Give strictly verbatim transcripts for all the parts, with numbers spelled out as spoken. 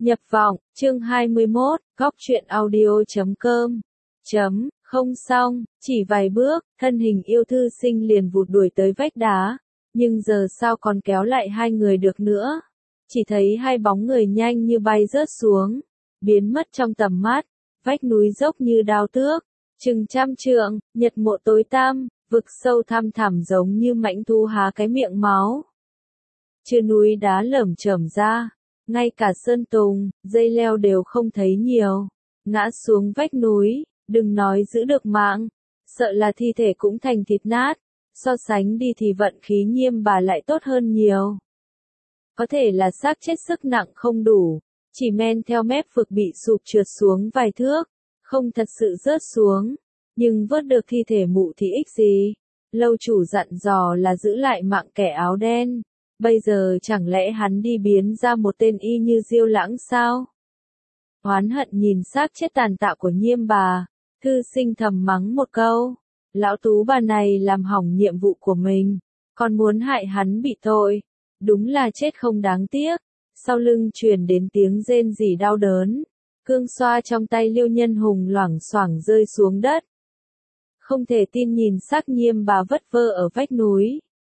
Nhập vọng, chương hai mươi mốt, góc truyện audio chấm com. Chấm, không xong, chỉ vài bước, thân hình yêu thư sinh liền vụt đuổi tới vách đá, nhưng giờ sao còn kéo lại hai người được nữa. Chỉ thấy hai bóng người nhanh như bay rớt xuống, biến mất trong tầm mắt, vách núi dốc như đao tước, chừng trăm trượng, nhật mộ tối tăm, vực sâu thăm thẳm giống như mãnh thú há cái miệng máu. Chưa núi đá lởm chởm ra, ngay cả sơn tùng, dây leo đều không thấy nhiều, ngã xuống vách núi, đừng nói giữ được mạng, sợ là thi thể cũng thành thịt nát, so sánh đi thì vận khí Nhiêm Bà lại tốt hơn nhiều. Có thể là xác chết sức nặng không đủ, chỉ men theo mép vực bị sụp trượt xuống vài thước, không thật sự rớt xuống, nhưng vớt được thi thể mụ thì ích gì, lâu chủ dặn dò là giữ lại mạng kẻ áo đen. Bây giờ chẳng lẽ hắn đi biến ra một tên y như Diêu Lãng sao? Oán hận nhìn xác chết tàn tạ của Nhiêm Bà, thư sinh thầm mắng một câu. Lão tú bà này làm hỏng nhiệm vụ của mình, còn muốn hại hắn bị tội. Đúng là chết không đáng tiếc. Sau lưng truyền đến tiếng rên rỉ đau đớn. Cương xoa trong tay Liêu Nhân Hùng loảng xoảng rơi xuống đất. Không thể tin nhìn xác Nhiêm Bà vất vơ ở vách núi.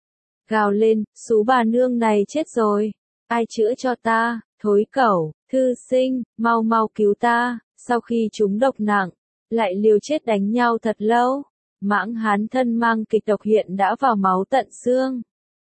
Gào lên, xú bà nương này chết rồi, ai chữa cho ta, thối cẩu, thư sinh, mau mau cứu ta, sau khi chúng độc nặng, lại liều chết đánh nhau thật lâu, mãng hán thân mang kịch độc hiện đã vào máu tận xương.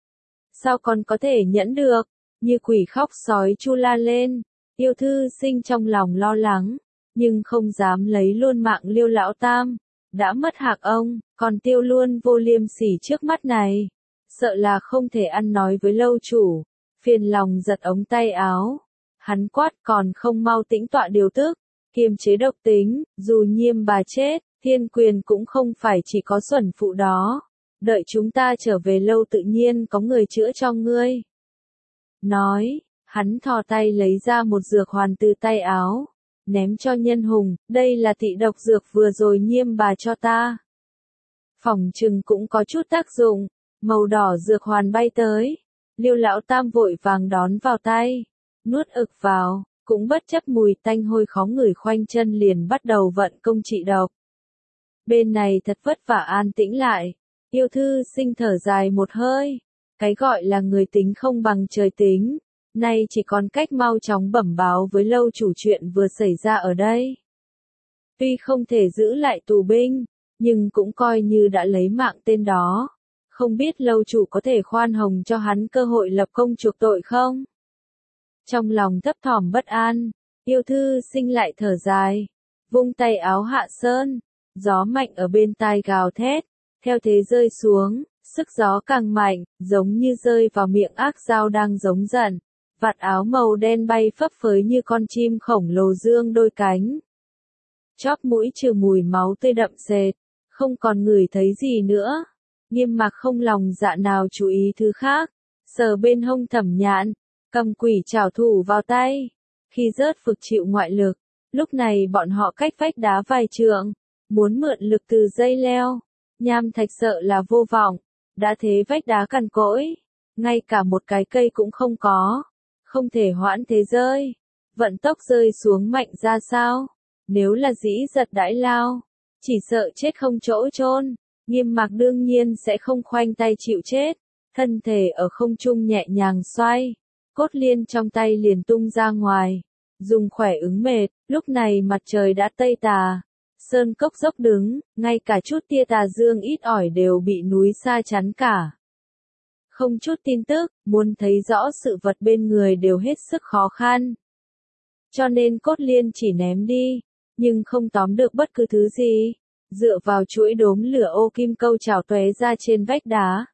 Sao còn có thể nhẫn được, như quỷ khóc sói chu la lên, yêu thư sinh trong lòng lo lắng, nhưng không dám lấy luôn mạng Liêu lão tam, đã mất hạc ông, còn tiêu luôn vô liêm sỉ trước mắt này. Sợ là không thể ăn nói với lâu chủ, phiền lòng giật ống tay áo. Hắn quát còn không mau tĩnh tọa điều tức, kiềm chế độc tính, dù Nhiêm Bà chết, thiên quyền cũng không phải chỉ có xuẩn phụ đó. Đợi chúng ta trở về lâu tự nhiên có người chữa cho ngươi. Nói, hắn thò tay lấy ra một dược hoàn từ tay áo, ném cho Nhân Hùng, đây là tị độc dược vừa rồi Nhiêm Bà cho ta. Phỏng chừng cũng có chút tác dụng. Màu đỏ dược hoàn bay tới, Liêu lão tam vội vàng đón vào tay, nuốt ực vào, cũng bất chấp mùi tanh hôi khó ngửi khoanh chân liền bắt đầu vận công trị độc. Bên này thật vất vả an tĩnh lại, yêu thư sinh thở dài một hơi, cái gọi là người tính không bằng trời tính, nay chỉ còn cách mau chóng bẩm báo với lâu chủ chuyện vừa xảy ra ở đây. Tuy không thể giữ lại tù binh, nhưng cũng coi như đã lấy mạng tên đó. Không biết lâu chủ có thể khoan hồng cho hắn cơ hội lập công chuộc tội không? Trong lòng thấp thỏm bất an, yêu thư sinh lại thở dài, vung tay áo hạ sơn, gió mạnh ở bên tai gào thét, theo thế rơi xuống, sức gió càng mạnh, giống như rơi vào miệng ác dao đang giống giận, vạt áo màu đen bay phấp phới như con chim khổng lồ dương đôi cánh. Chóp mũi trừ mùi máu tươi đậm sệt, không còn ngửi thấy gì nữa. Nghiêm Mặc không lòng dạ nào chú ý thứ khác, sờ bên hông Thẩm Nhạn, cầm quỷ trảo thủ vào tay. Khi rớt vực chịu ngoại lực, lúc này bọn họ cách vách đá vài trượng, muốn mượn lực từ dây leo. Nham Thạch sợ là vô vọng, đã thế vách đá cằn cỗi, ngay cả một cái cây cũng không có, không thể hoãn thế rơi. Vận tốc rơi xuống mạnh ra sao? Nếu là dĩ giật đãi lao, chỉ sợ chết không chỗ chôn. Nghiêm Mặc đương nhiên sẽ không khoanh tay chịu chết, thân thể ở không trung nhẹ nhàng xoay, cốt liên trong tay liền tung ra ngoài, dùng khỏe ứng mệt, lúc này mặt trời đã tây tà, sơn cốc dốc đứng, ngay cả chút tia tà dương ít ỏi đều bị núi xa chắn cả. Không chút tin tức, muốn thấy rõ sự vật bên người đều hết sức khó khăn. Cho nên cốt liên chỉ ném đi, nhưng không tóm được bất cứ thứ gì. Dựa vào chuỗi đốm lửa ô kim câu trào tóe ra trên vách đá.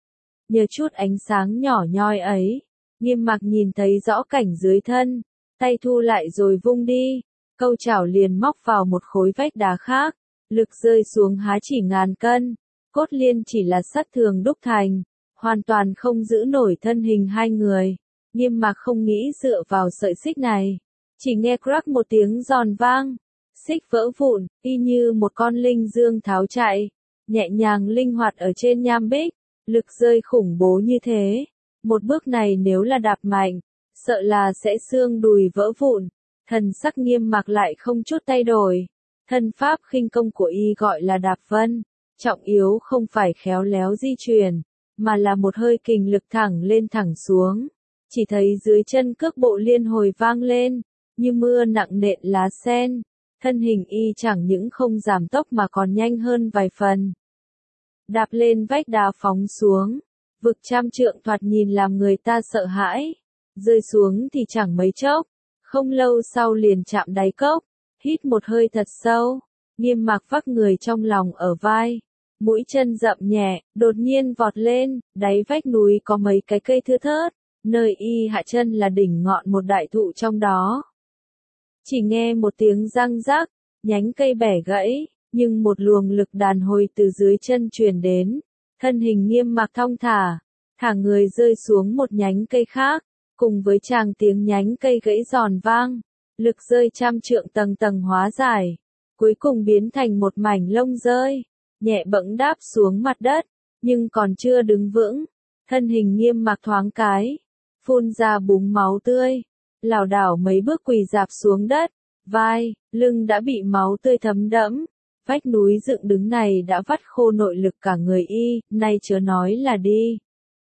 Nhờ chút ánh sáng nhỏ nhoi ấy, Nghiêm Mặc nhìn thấy rõ cảnh dưới thân, tay thu lại rồi vung đi, câu trào liền móc vào một khối vách đá khác, lực rơi xuống há chỉ ngàn cân, cốt liên chỉ là sắt thường đúc thành, hoàn toàn không giữ nổi thân hình hai người. Nghiêm Mặc không nghĩ dựa vào sợi xích này, chỉ nghe crack một tiếng giòn vang. Xích vỡ vụn, y như một con linh dương tháo chạy, nhẹ nhàng linh hoạt ở trên nham bích, lực rơi khủng bố như thế. Một bước này nếu là đạp mạnh, sợ là sẽ xương đùi vỡ vụn. Thần sắc Nghiêm Mặc lại không chút thay đổi. Thân pháp khinh công của y gọi là đạp vân, trọng yếu không phải khéo léo di chuyển, mà là một hơi kình lực thẳng lên thẳng xuống. Chỉ thấy dưới chân cước bộ liên hồi vang lên, như mưa nặng nện lá sen. Thân hình y chẳng những không giảm tốc mà còn nhanh hơn vài phần. Đạp lên vách đá phóng xuống, vực trăm trượng thoạt nhìn làm người ta sợ hãi. Rơi xuống thì chẳng mấy chốc, không lâu sau liền chạm đáy cốc. Hít một hơi thật sâu, Nghiêm Mặc vác người trong lòng ở vai, mũi chân dậm nhẹ, đột nhiên vọt lên. Đáy vách núi có mấy cái cây thưa thớt, nơi y hạ chân là đỉnh ngọn một đại thụ trong đó. Chỉ nghe một tiếng răng rắc, nhánh cây bẻ gãy, nhưng một luồng lực đàn hồi từ dưới chân truyền đến. Thân hình Nghiêm Mặc thong thả, thả người rơi xuống một nhánh cây khác, cùng với tràng tiếng nhánh cây gãy giòn vang. Lực rơi trăm trượng tầng tầng hóa giải, cuối cùng biến thành một mảnh lông rơi, nhẹ bẫng đáp xuống mặt đất, nhưng còn chưa đứng vững. Thân hình Nghiêm Mặc thoáng cái, phun ra búng máu tươi, lảo đảo mấy bước quỳ rạp xuống đất, vai, lưng đã bị máu tươi thấm đẫm. Vách núi dựng đứng này đã vắt khô nội lực cả người y, nay chớ nói là đi.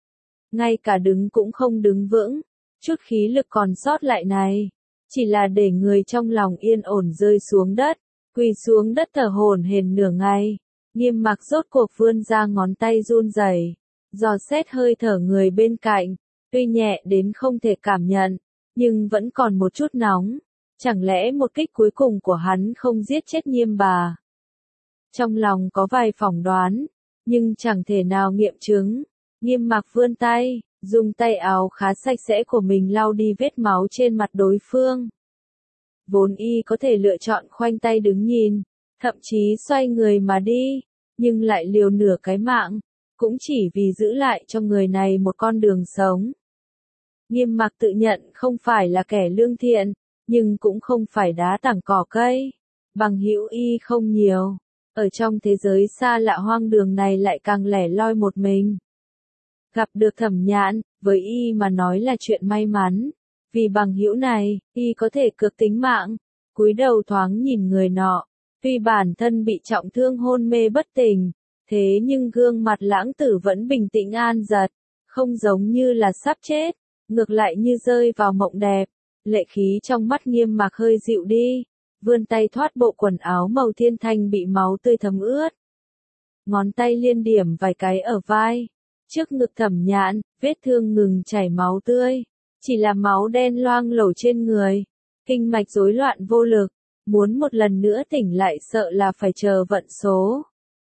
Ngay cả đứng cũng không đứng vững, chút khí lực còn sót lại này, chỉ là để người trong lòng yên ổn rơi xuống đất, quỳ xuống đất thở hổn hển nửa ngày. Nghiêm Mặc rốt cuộc vươn ra ngón tay run rẩy, dò xét hơi thở người bên cạnh, tuy nhẹ đến không thể cảm nhận, nhưng vẫn còn một chút nóng. Chẳng lẽ một kích cuối cùng của hắn không giết chết Nghiêm bà? Trong lòng có vài phỏng đoán, nhưng chẳng thể nào nghiệm chứng. Nghiêm Mặc vươn tay, dùng tay áo khá sạch sẽ của mình lau đi vết máu trên mặt đối phương. Vốn y có thể lựa chọn khoanh tay đứng nhìn, thậm chí xoay người mà đi, nhưng lại liều nửa cái mạng, cũng chỉ vì giữ lại cho người này một con đường sống. Nghiêm Mặc tự nhận không phải là kẻ lương thiện, nhưng cũng không phải đá tảng cỏ cây. Bằng hữu y không nhiều, ở trong thế giới xa lạ hoang đường này lại càng lẻ loi một mình. Gặp được Thẩm Nhạn, với y mà nói là chuyện may mắn, vì bằng hữu này, y có thể cược tính mạng. Cúi đầu thoáng nhìn người nọ, tuy bản thân bị trọng thương hôn mê bất tỉnh, thế nhưng gương mặt lãng tử vẫn bình tĩnh an dật, không giống như là sắp chết, ngược lại như rơi vào mộng đẹp. Lệ khí trong mắt Nghiêm Mặc hơi dịu đi, vươn tay thoát bộ quần áo màu thiên thanh bị máu tươi thấm ướt. Ngón tay liên điểm vài cái ở vai, trước ngực Thẩm Nhạn, vết thương ngừng chảy máu tươi, chỉ là máu đen loang lổ trên người, kinh mạch rối loạn vô lực, muốn một lần nữa tỉnh lại sợ là phải chờ vận số.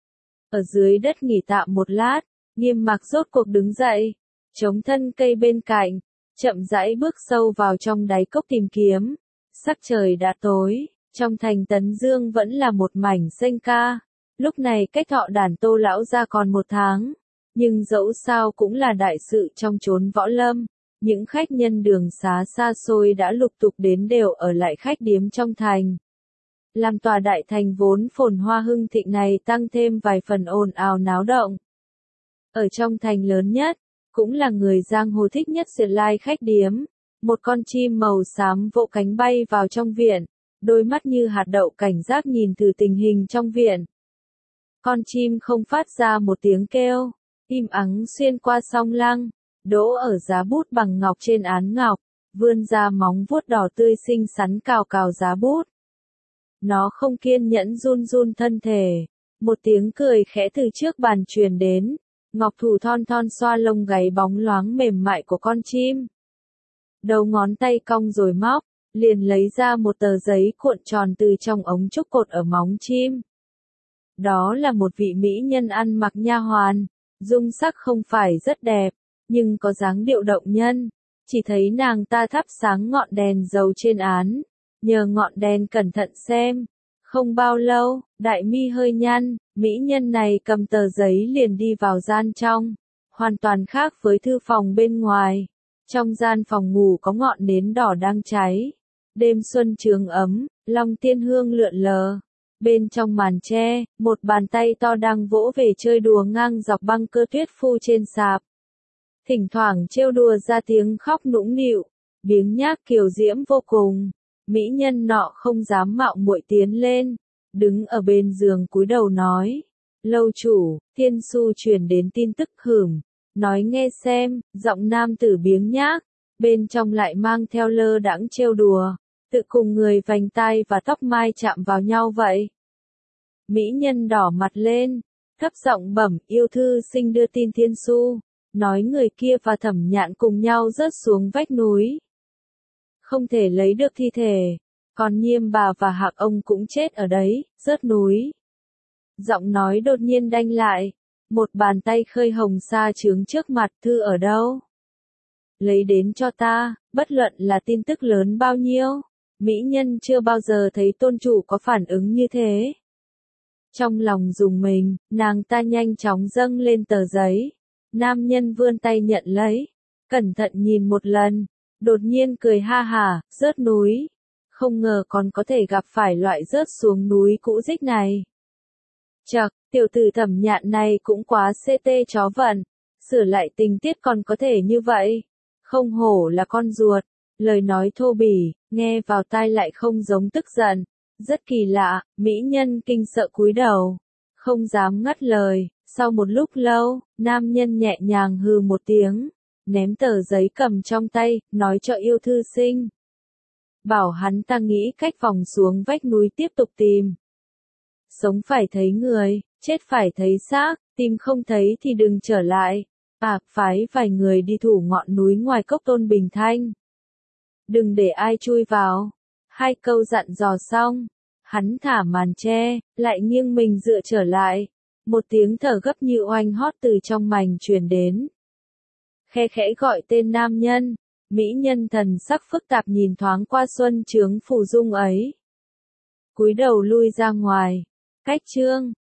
Ở dưới đất nghỉ tạm một lát, Nghiêm Mặc rốt cuộc đứng dậy, chống thân cây bên cạnh, chậm rãi bước sâu vào trong đáy cốc tìm kiếm. Sắc trời đã tối, trong thành Tấn Dương vẫn là một mảnh xanh ca. Lúc này cách thọ đản Tô lão gia còn một tháng, nhưng dẫu sao cũng là đại sự trong chốn võ lâm. Những khách nhân đường xá xa xôi đã lục tục đến đều ở lại khách điếm trong thành. Làm tòa đại thành vốn phồn hoa hưng thịnh này tăng thêm vài phần ồn ào náo động. Ở trong thành lớn nhất, cũng là người giang hồ thích nhất Duyệt Lai khách điếm, một con chim màu xám vỗ cánh bay vào trong viện, đôi mắt như hạt đậu cảnh giác nhìn thử tình hình trong viện. Con chim không phát ra một tiếng kêu, im ắng xuyên qua song lăng, đỗ ở giá bút bằng ngọc trên án ngọc, vươn ra móng vuốt đỏ tươi xinh xắn cào cào giá bút. Nó không kiên nhẫn run run thân thể, một tiếng cười khẽ từ trước bàn truyền đến, ngọc thủ thon thon xoa lông gáy bóng loáng mềm mại của con chim. Đầu ngón tay cong rồi móc, liền lấy ra một tờ giấy cuộn tròn từ trong ống trúc cột ở móng chim. Đó là một vị mỹ nhân ăn mặc nha hoàn, dung sắc không phải rất đẹp, nhưng có dáng điệu động nhân. Chỉ thấy nàng ta thắp sáng ngọn đèn dầu trên án, nhờ ngọn đèn cẩn thận xem. Không bao lâu, đại mi hơi nhăn, mỹ nhân này cầm tờ giấy liền đi vào gian trong, hoàn toàn khác với thư phòng bên ngoài. Trong gian phòng ngủ có ngọn nến đỏ đang cháy. Đêm xuân trường ấm, long tiên hương lượn lờ. Bên trong màn tre, một bàn tay to đang vỗ về chơi đùa ngang dọc băng cơ tuyết phu trên sạp. Thỉnh thoảng trêu đùa ra tiếng khóc nũng nịu. biếng nhác kiều diễm vô cùng. Mỹ nhân nọ không dám mạo muội tiến lên, đứng ở bên giường cúi đầu nói. Lâu chủ, Thiên Su truyền đến tin tức hửm, nói nghe xem, giọng nam tử biếng nhác, bên trong lại mang theo lơ đãng trêu đùa, tự cùng người vành tai và tóc mai chạm vào nhau vậy. Mỹ nhân đỏ mặt lên, thấp giọng bẩm yêu thư sinh đưa tin Thiên Su, nói người kia và Thẩm Nhạn cùng nhau rớt xuống vách núi. Không thể lấy được thi thể, còn Nhiêm bà và Hạc ông cũng chết ở đấy, rớt núi. Giọng nói đột nhiên đanh lại, một bàn tay khơi hồng sa trướng trước mặt, thư ở đâu? Lấy đến cho ta, bất luận là tin tức lớn bao nhiêu, mỹ nhân chưa bao giờ thấy tôn chủ có phản ứng như thế. Trong lòng rùng mình, nàng ta nhanh chóng dâng lên tờ giấy, nam nhân vươn tay nhận lấy, cẩn thận nhìn một lần, đột nhiên cười ha hả, rớt núi. Không ngờ còn có thể gặp phải loại rớt xuống núi cũ dích này. Chậc, tiểu tử Thẩm Nhạn này cũng quá xê tê chó vận, sửa lại tình tiết còn có thể như vậy. Không hổ là con ruột, lời nói thô bỉ, nghe vào tai lại không giống tức giận. Rất kỳ lạ, mỹ nhân kinh sợ cúi đầu, không dám ngắt lời. Sau một lúc lâu, nam nhân nhẹ nhàng hừ một tiếng, ném tờ giấy cầm trong tay, nói cho yêu thư sinh. Bảo hắn ta nghĩ cách vòng xuống vách núi tiếp tục tìm. Sống phải thấy người, chết phải thấy xác, tìm không thấy thì đừng trở lại. À, phái vài người đi thủ ngọn núi ngoài cốc Tôn Bình Thanh. Đừng để ai chui vào. Hai câu dặn dò xong, hắn thả màn che, lại nghiêng mình dựa trở lại. Một tiếng thở gấp như oanh hót từ trong mành truyền đến. Khe khẽ gọi tên nam nhân, mỹ nhân thần sắc phức tạp nhìn thoáng qua xuân trướng phù dung ấy. Cúi đầu lui ra ngoài. Cách chương